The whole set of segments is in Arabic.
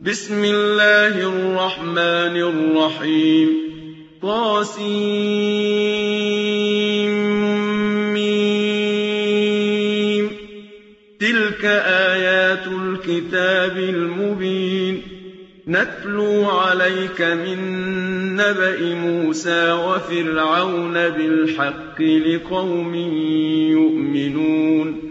بسم الله الرحمن الرحيم طسم تلك آيات الكتاب المبين نتلو عليك من نبأ موسى وفرعون بالحق لقوم يؤمنون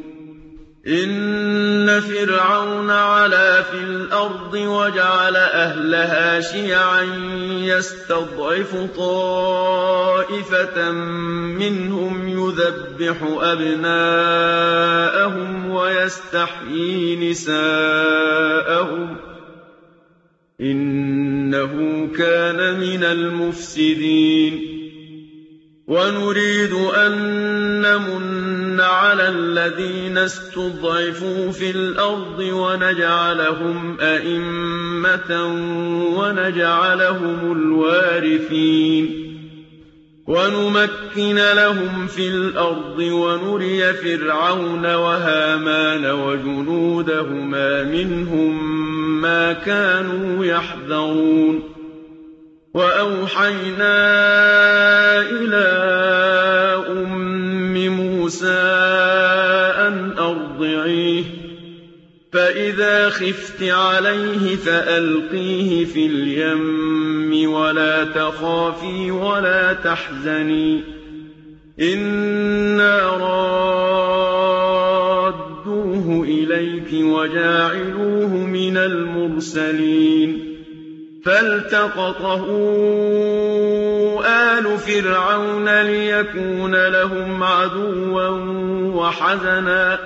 إن فرعون علا في الأرض وجعل أهلها شيعا يستضعف طائفة منهم يذبح أبناءهم ويستحيي نساءهم إنه كان من المفسدين ونريد أن نمن على الذين استضعفوا في الأرض ونجعلهم أئمة ونجعلهم الوارثين ونمكن لهم في الأرض ونري فرعون وهامان وجنودهما منهم ما كانوا يحذرون وأوحينا إلى أم موسى أن أرضعيه فإذا خفت عليه فألقيه في اليم ولا تخافي ولا تحزني إنا رادوه إليك وجاعلوه من المرسلين فالتقطه آل فرعون ليكون لهم عدوا وحزنا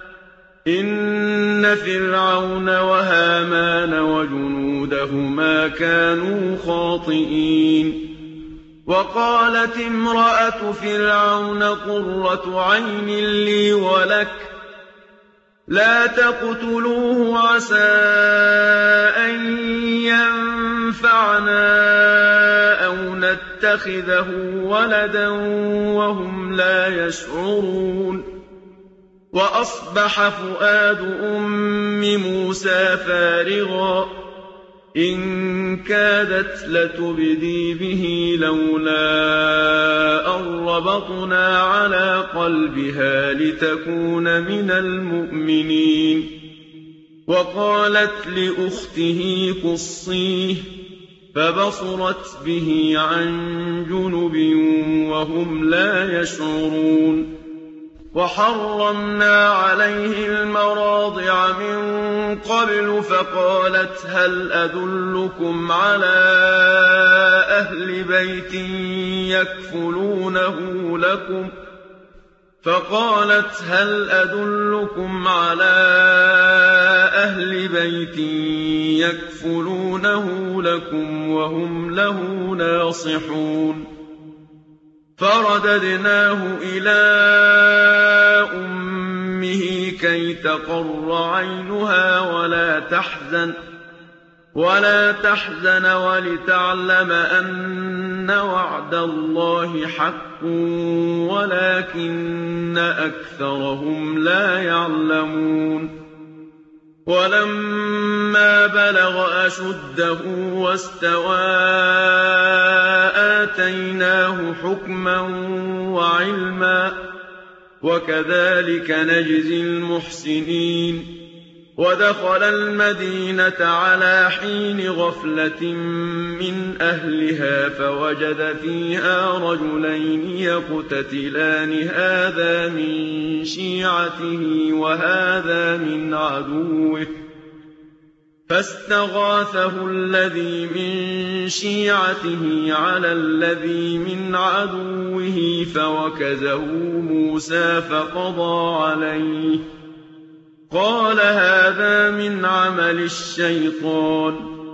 إن فرعون وهامان وجنودهما كانوا خاطئين وقالت امرأة فرعون قرة عين لي ولك لا تقتلوه عسى أن ينفعنا أو نتخذه ولدا وهم لا يشعرون وأصبح فؤاد أم موسى فارغا إن كادت لتبدي به لولا أن ربطنا على قلبها لتكون من المؤمنين وقالت لأخته قصيه فبصرت به عن جنب وهم لا يشعرون وحرمنا عليه المراضع من قبل فقالت هل أدلكم على أهل بيت يكفلونه لكم وهم له ناصحون فرددناه إلى أمه كي تقر عينها ولا تحزن ولتعلم أن وعد الله حق ولكن أكثرهم لا يعلمون ولما بلغ أشده واستوى آتيناه حكما وعلما وكذلك نجزي المحسنين ودخل المدينة على حين غفلة من أهلها فوجد فيها رجلين يقتتلان هذا من شيعته وهذا من عدوه فاستغاثه الذي من شيعته على الذي من عدوه فوكزه موسى فقضى عليه قال هذا من عمل الشيطان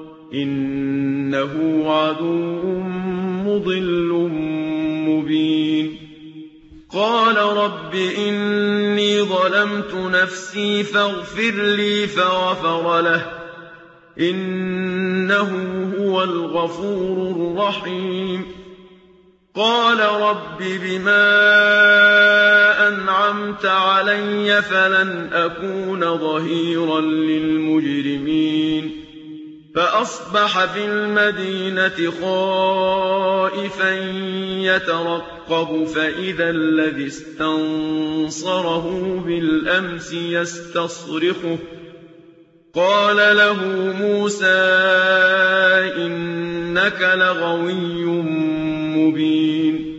إنه عدو مضل مبين قال رب إني ظلمت نفسي فاغفر لي فغفر له إنه هو الغفور الرحيم قال رب بما أنعمت علي فلن أكون ظهيرا للمجرمين فأصبح في المدينة خائفا يترقب فإذا الذي استنصره بالأمس يستصرخه قال له موسى إنك لغوي مبين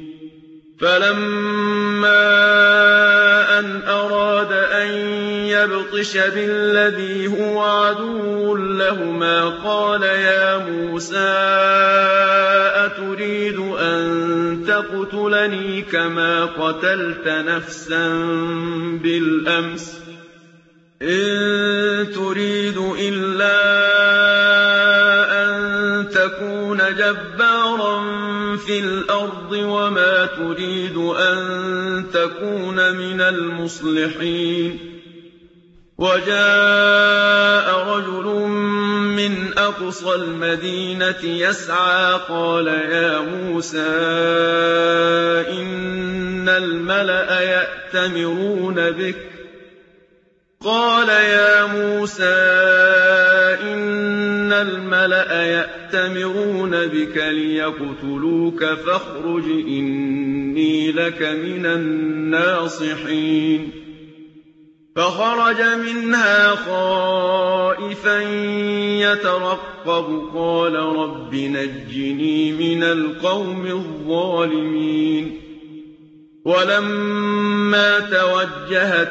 فلما أن أراد أن يبطش بالذي هو عدو لهما قال يا موسى أتريد أن تقتلني كما قتلت نفسا بالأمس إن تريد إلا أن تكون جبارا في الأرض وما تريد أن تكون من المصلحين وجاء رجل من أقصى المدينة يسعى قال يا موسى إن الملأ يأتمرون بك قال يا موسى إن الملأ يأتمرون بك ليقتلوك فاخرج إني لك من الناصحين فخرج منها خائفا يترقب قال رب نجني من القوم الظالمين ولما توجه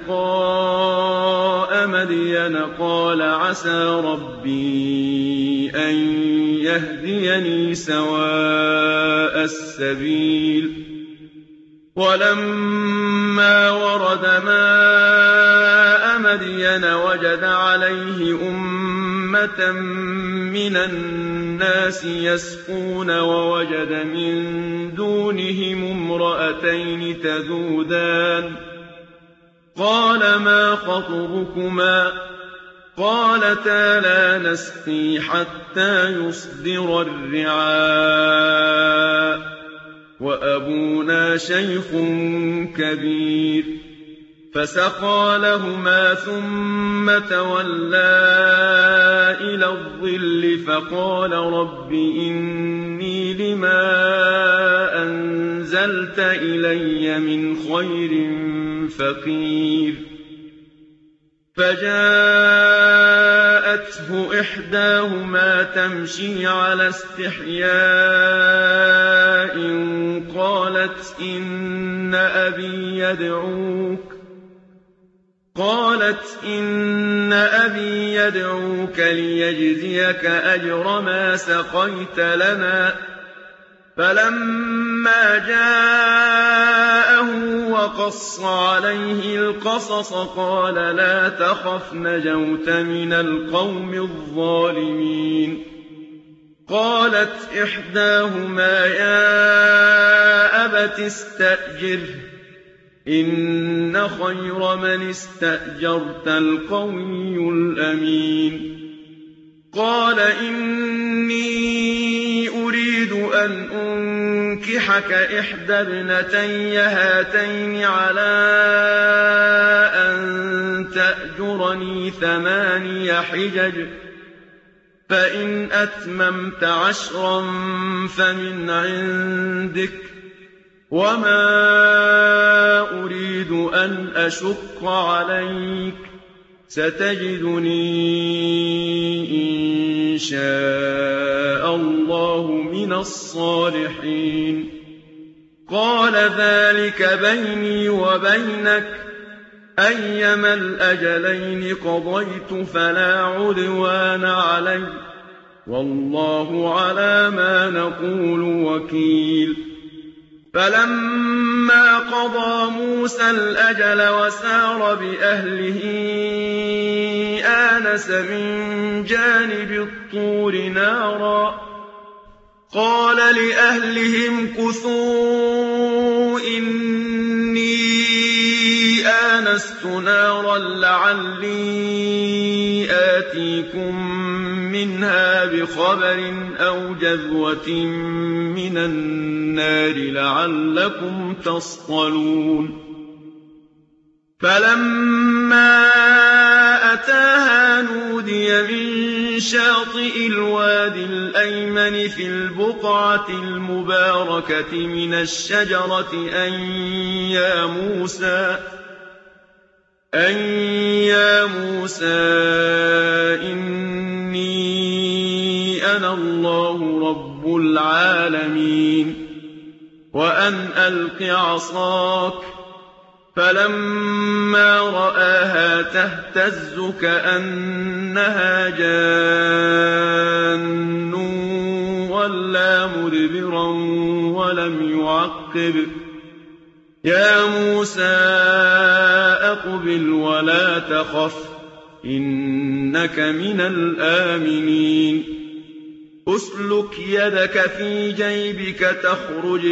تلقاء مدين قال عسى ربي أن يهديني سواء السبيل ولما ورد ماء مدين وجد عليه أمة من الناس يسقون ووجد من دونهم امرأتين تذودان قال ما خطبكما قالتا لا نسقي حتى يصدر الرعاء وأبونا شيخ كبير فسقى لهما ثم تولى إلى الظل فقال رب إني لما أنزلت إلي من خير فقير فجاءته إحداهما تمشي على استحياء قالت إن أبي يدعوك ليجزيك أجر ما سقيت لنا فلما جاءه وقص عليه القصص قال لا تخف نجوت من القوم الظالمين قالت إحداهما يا أبت استأجره إن خير من استأجرت القوي الأمين قال إني أريد أن أنكحك إحدى ابنتي هاتين على أن تأجرني 8 حجج فإن أتممت 10 فمن عندك وما أريد أن أشق عليك ستجدني إن شاء الله من الصالحين قال ذلك بيني وبينك أيما الأجلين قضيت فلا عدوان علي والله على ما نقول وكيل فلما قضى موسى الأجل وسار بأهله آنس من جانب الطور نارا قال لأهلهم كثوا إني آنست نارا لعلي آتيكم منها بخبر أو جذوة من النار لعلكم تصطلون فلما أتاها نودي من شاطئ الوادي الأيمن في البقعة المباركة من الشجرة أن يا موسى إني أنا الله رب العالمين وأن ألق عصاك فلما رآها تهتز كأنها جان ولى مدبرا ولم يعقب يا موسى أقبل ولا تخف إنك من الآمنين أسلك يدك في جيبك تخرج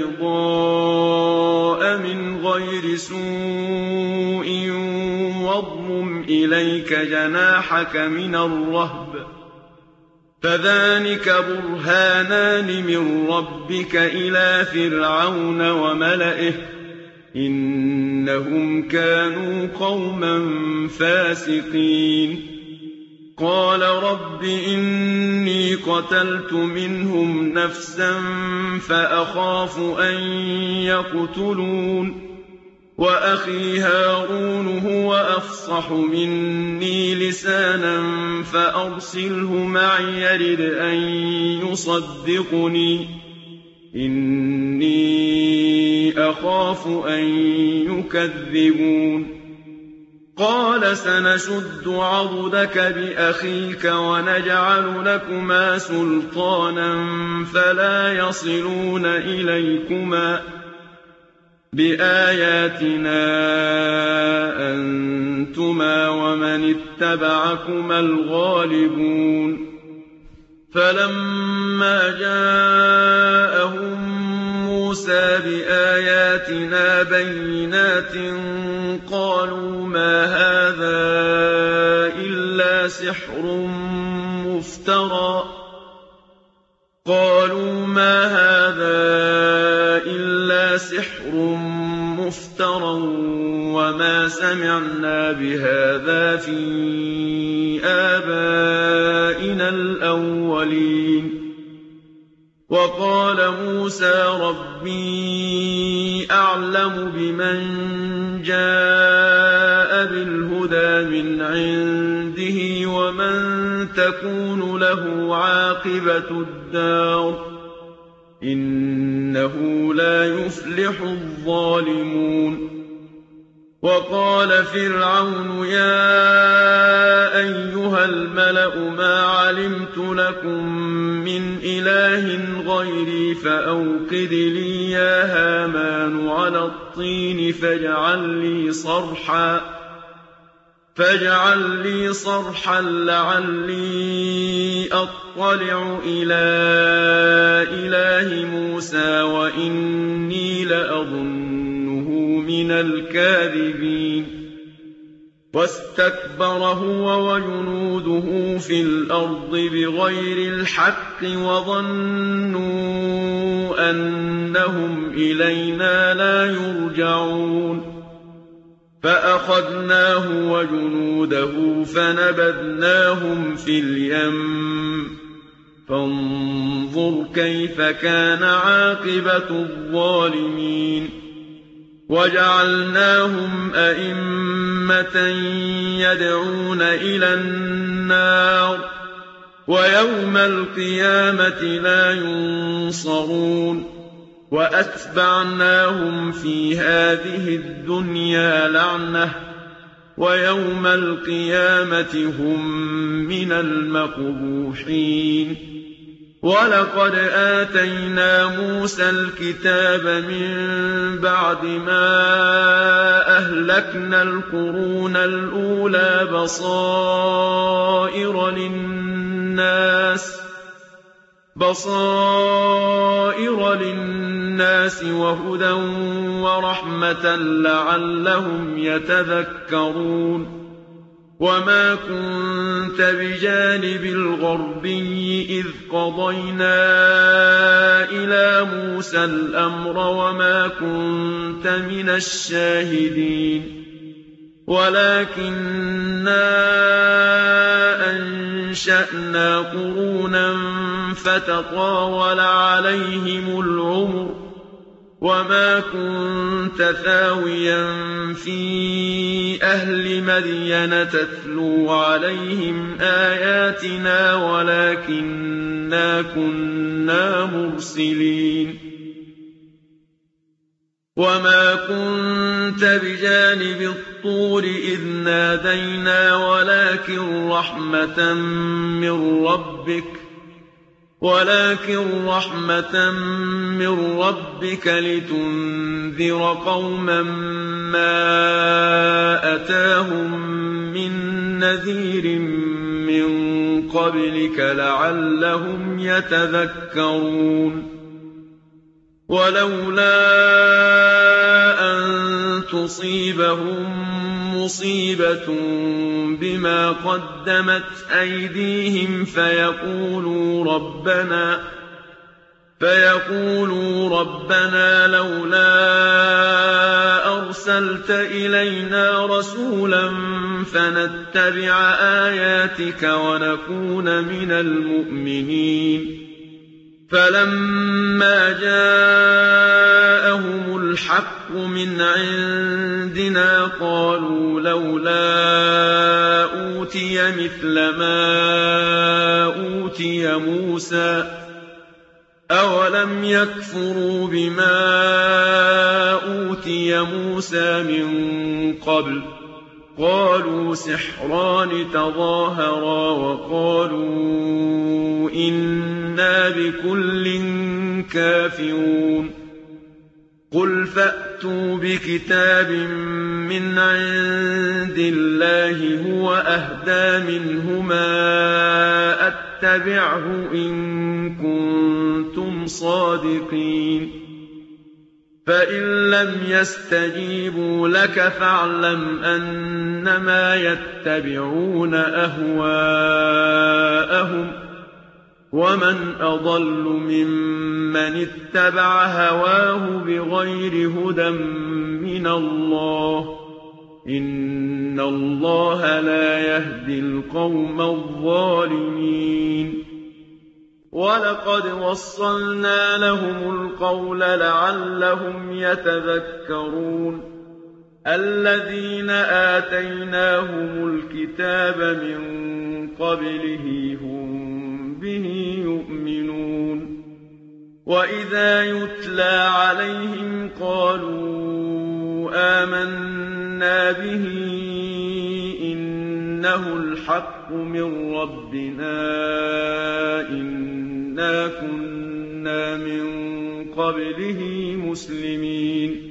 بيضاء من غير سوء واضمم إليك جناحك من الرهب فذلك برهانان من ربك إلى فرعون وملئه إنهم كانوا قوما فاسقين قال رب إني قتلت منهم نفسا فأخاف أن يقتلون وأخي هارون هو أفصح مني لسانا فأرسله معي يرد أن يصدقني إني أخاف أن يكذبون قال سنشد عضدك بأخيك ونجعل لكما سلطانا فلا يصلون إليكما بآياتنا أنتما ومن اتبعكما الغالبون فلما جاءهم موسى بآياتنا بينات قالوا ما هذا إلا سحر مفترى وما سمعنا بهذا في آبائنا الأولين وقال موسى ربي أعلم بمن جاء بالهدى من عنده ومن تكون له عاقبة الدار إنه لا يفلح الظالمون وقال فرعون يا أيها الملأ ما علمت لكم من إله غيري فأوقد لي يا هامان على الطين فاجعل لي صرحا لعلي أطلع إلى إله موسى وإني لأظنه من الكاذبين واستكبر هو وجنوده في الأرض بغير الحق وظنوا أنهم إلينا لا يرجعون فأخذناه وجنوده فنبذناهم في اليم فانظر كيف كان عاقبة الظالمين وجعلناهم أئمة يدعون إلى النار ويوم القيامة لا ينصرون وأتبعناهم في هذه الدنيا لعنة ويوم القيامة هم من المقبوحين ولقد آتينا موسى الكتاب من بعد ما أهلكنا القرون الأولى بصائر للناس وهدى ورحمة لعلهم يتذكرون وما كنت بجانب الغربي إذ قضينا إلى موسى الأمر وما كنت من الشاهدين ولكننا أنشأنا قرونا فتطاول عليهم العمر وما كنت ثاويا في أهل مدين تتلو عليهم آياتنا ولكننا كنا مرسلين وما كنت بجانب الطور إذ نادينا ولكن رحمة من ربك لتنذر قوما ما أتاهم من نذير من قبلك لعلهم يتذكرون ولولا أن تصيبهم مصيبة بما قدمت أيديهم فيقولوا ربنا لولا أرسلت إلينا رسولا فنتبع آياتك ونكون من المؤمنين فلما جاءهم الحق من عندنا قالوا لولا أوتي مثل ما أوتي موسى أولم يكفروا بما أوتي موسى من قبل قالوا سحران تظاهرا وقالوا إنا بكل كافرون قل فأتوا بكتاب من عند الله هو أهدى منهما أتبعه إن كنتم صادقين فإن لم يستجيبوا لك فاعلم أنما يتبعون أهواءهم ومن أضل ممن اتبع هواه بغير هدى من الله إن الله لا يهدي القوم الظالمين ولقد وصلنا لهم القول لعلهم يتذكرون الذين آتيناهم الكتاب من قبله هم به يؤمنون وإذا يتلى عليهم قالوا آمنا به إنه الحق من ربنا إنا كنا من قبله مسلمين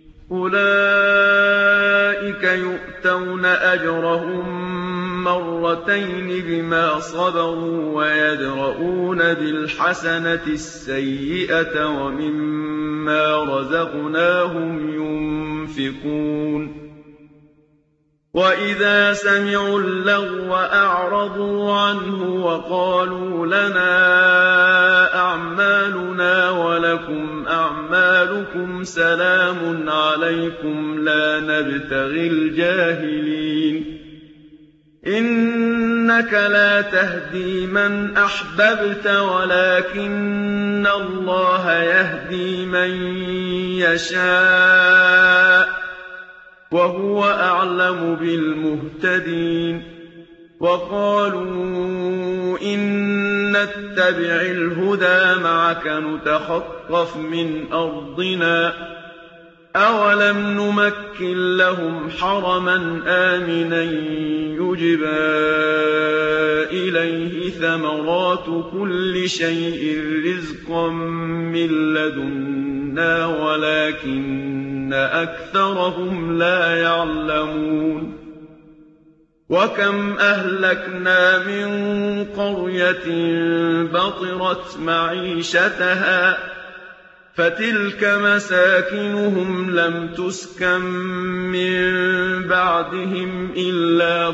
أولئك يؤتون أجرهم مرتين بما صبروا ويدرؤون بالحسنة السيئة ومما رزقناهم ينفقون وإذا سمعوا اللغو أعرضوا عنه وقالوا لنا أعمالنا ولكم أعمالكم سلام عليكم لا نبتغي الجاهلين إنك لا تهدي من أحببت ولكن الله يهدي من يشاء وهو أعلم بالمهتدين وقالوا إن نتبع الهدى معك نتخطف من أرضنا أولم نمكن لهم حرما آمنا يجبى إليه ثمرات كل شيء رزقا من لدنا ولكن أكثرهم لا يعلمون وكم أهلكنا من قرية بطرت معيشتها فتلك مساكنهم لم تسكن من بعدهم إلا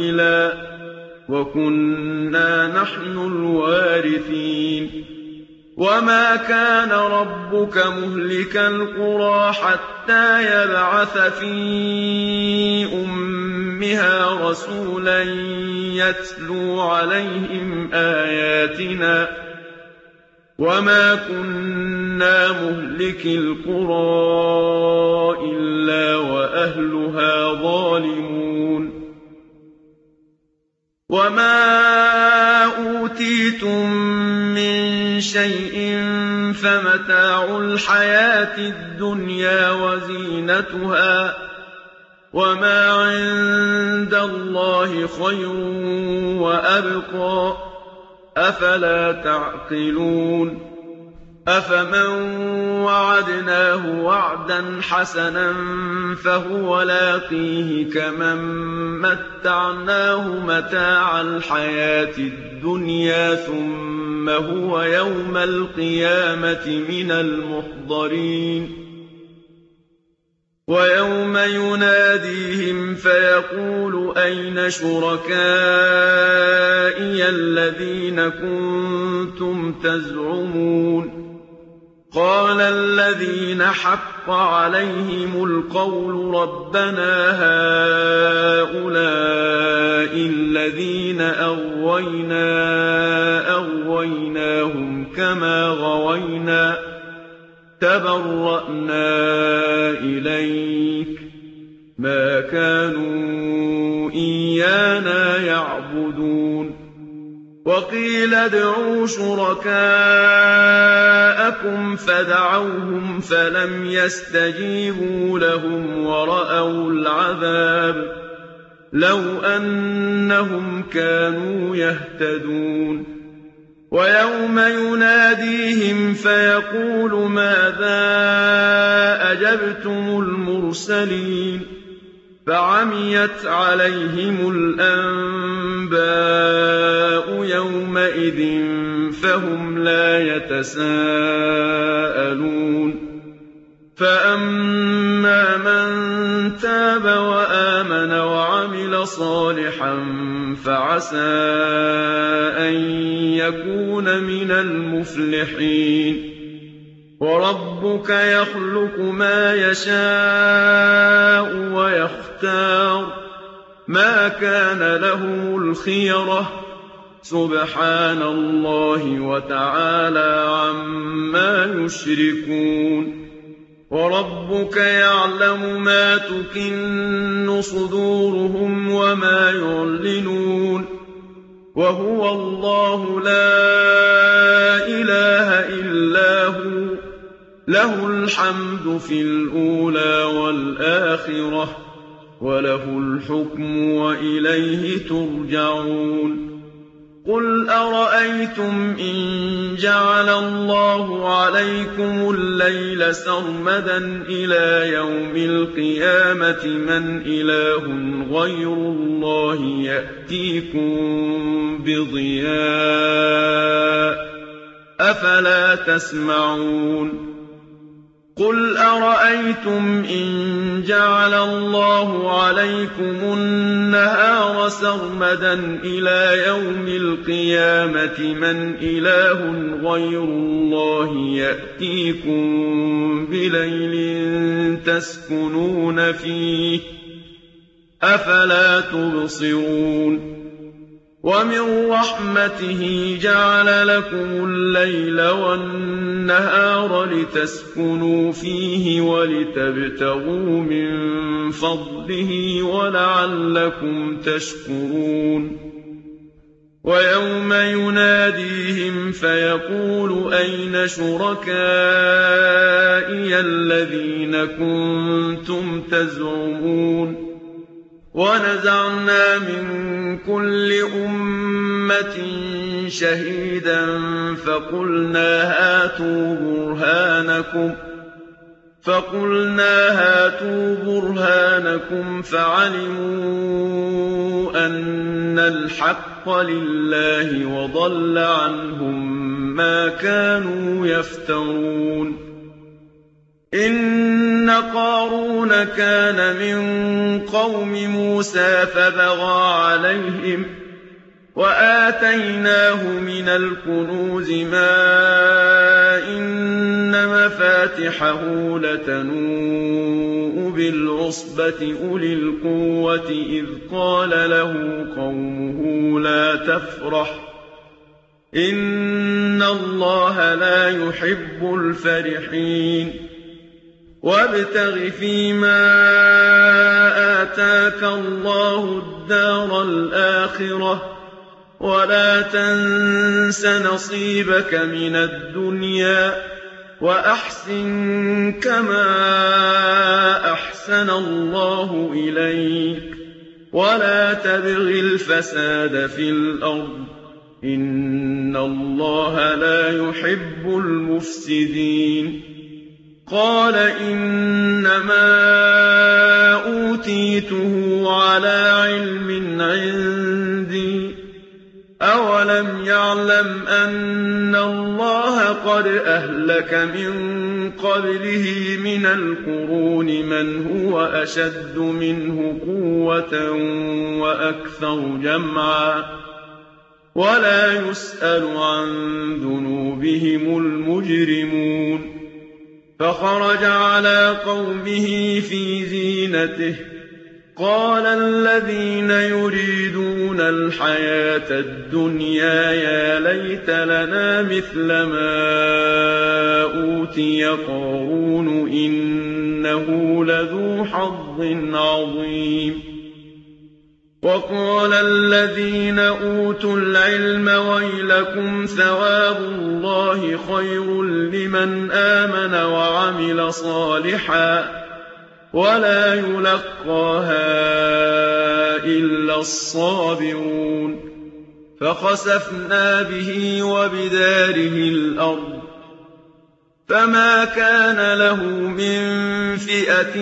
قليلا وكنا نحن الوارثين وما كان ربك مهلك القرى حتى يبعث في أمها رسولا يتلو عليهم آياتنا وما كنا مهلك القرى إلا وأهلها ظالمون وما أوتيتم من شيء فمتاع الحياة الدنيا وزينتها وما عند الله خير وأبقى أفلا تعقلون أفمن وعدناه وعدا حسنا فهو لاقيه كمن متعناه متاع الحياة الدنيا ثم هو يوم القيامة من المحضرين ويوم يناديهم فيقول أين شركائي الذين كنتم تزعمون قال الذين حق عليهم القول ربنا هؤلاء الذين أغويناهم كما غوينا تبرأنا إليك ما كانوا إيانا يعبدون وقيل ادعوا شركاءكم فدعوهم فلم يستجيبوا لهم ورأوا العذاب لو أنهم كانوا يهتدون ويوم يناديهم فيقول ماذا أجبتم المرسلين فعميت عليهم الأنباء يومئذ فهم لا يتساءلون فأما من تاب وآمن وعمل صالحا فعسى أن يكون من المفلحين وربك يخلق ما يشاء ويختار ما كان لهم الخيرة سبحان الله وتعالى عما يشركون وربك يعلم ما تكن صدورهم وما يعلنون وهو الله لا إله إلا هو له الحمد في الأولى والآخرة وله الحكم وإليه ترجعون قل أرأيتم إن جعل الله عليكم الليل سرمدا إلى يوم القيامة من إله غير الله يأتيكم بضياء أفلا تسمعون قل أرأيتم إن جعل الله عليكم النهار سرمدا إلى يوم القيامة من إله غير الله يأتيكم بليل تسكنون فيه أفلا تبصرون ومن رحمته جعل لكم الليل والنهار لتسكنوا فيه ولتبتغوا من فضله ولعلكم تشكرون ويوم يناديهم فيقول أين شركائي الذين كنتم تزعمون ونزعنا من كل أمة شهيدا فقلنا هاتوا برهانكم فعلموا أن الحق لله وضل عنهم ما كانوا يفترون إن قارون كان من قوم موسى فبغى عليهم وآتيناه من الكنوز ما إن مفاتحه لتنوء بالعصبة أولي القوة إذ قال له قومه لا تفرح إن الله لا يحب الفرحين وابتغ فيما آتاك الله الدار الآخرة ولا تنس نصيبك من الدنيا وأحسن كما أحسن الله إليك ولا تبغ الفساد في الأرض إن الله لا يحب المفسدين قال إنما أوتيته على علم عندي أولم يعلم أن الله قد أهلك من قبله من القرون من هو أشد منه قوة وأكثر جمعا ولا يسأل عن ذنوبهم المجرمون فخرج على قومه في زينته قال الذين يريدون الحياة الدنيا يا ليت لنا مثل ما أوتي قارون إنه لذو حظ عظيم وقال الذين أوتوا العلم ويلكم ثواب الله خير لمن آمن وعمل صالحا ولا يلقاها إلا الصابرون فخسفنا به وبداره الأرض فما كان له من فئة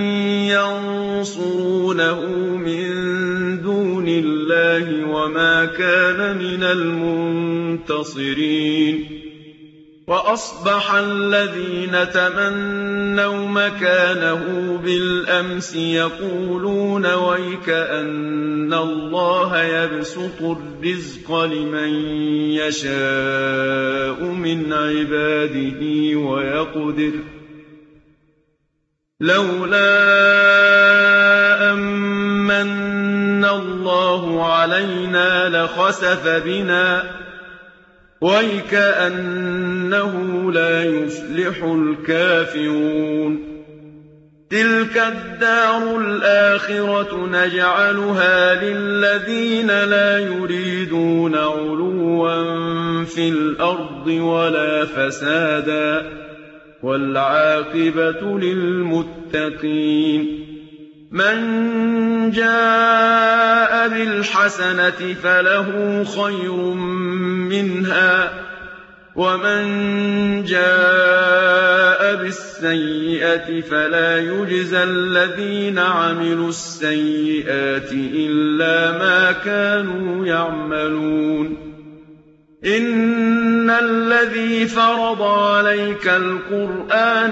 ينصرونه من دون الله وما كان من المنتصرين وأصبح الذين تمنوا مكانه بالأمس يقولون ويك أن الله يبسط الرزق لمن يشاء من عباده ويقدر لولا أمن الله علينا لخسف بنا ويكأنه لا يفلح الكافرون تلك الدار الآخرة نجعلها للذين لا يريدون علوا في الأرض ولا فسادا والعاقبة للمتقين من جاء بالحسنة فله خير منها ومن جاء بالسيئة فلا يجزى الذين عملوا السيئات إلا ما كانوا يعملون إن الذي فرض عليك القرآن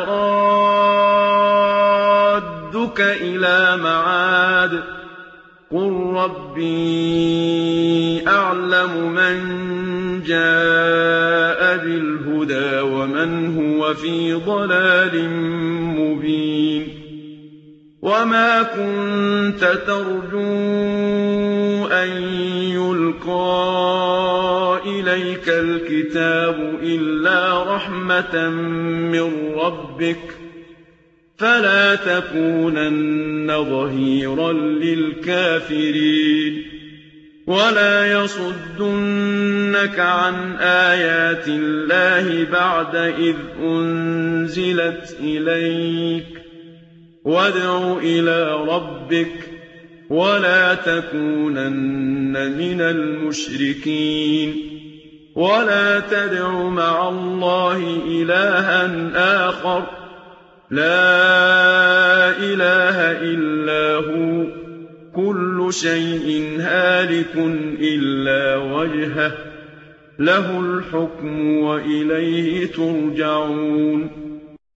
لرادك إلى معاد قل ربي أعلم من جاء بالهدى ومن هو في ضلال مبين وما كنت ترجو أن يلقى إليك الكتاب إلا رحمة من ربك فلا تكونن ظهيرا للكافرين ولا يصدنك عن آيات الله بعد إذ أنزلت إليك وادع إلى ربك ولا تكونن من المشركين ولا تدع مع الله إلها آخر لا إله إلا هو كل شيء هالك إلا وجهه له الحكم وإليه ترجعون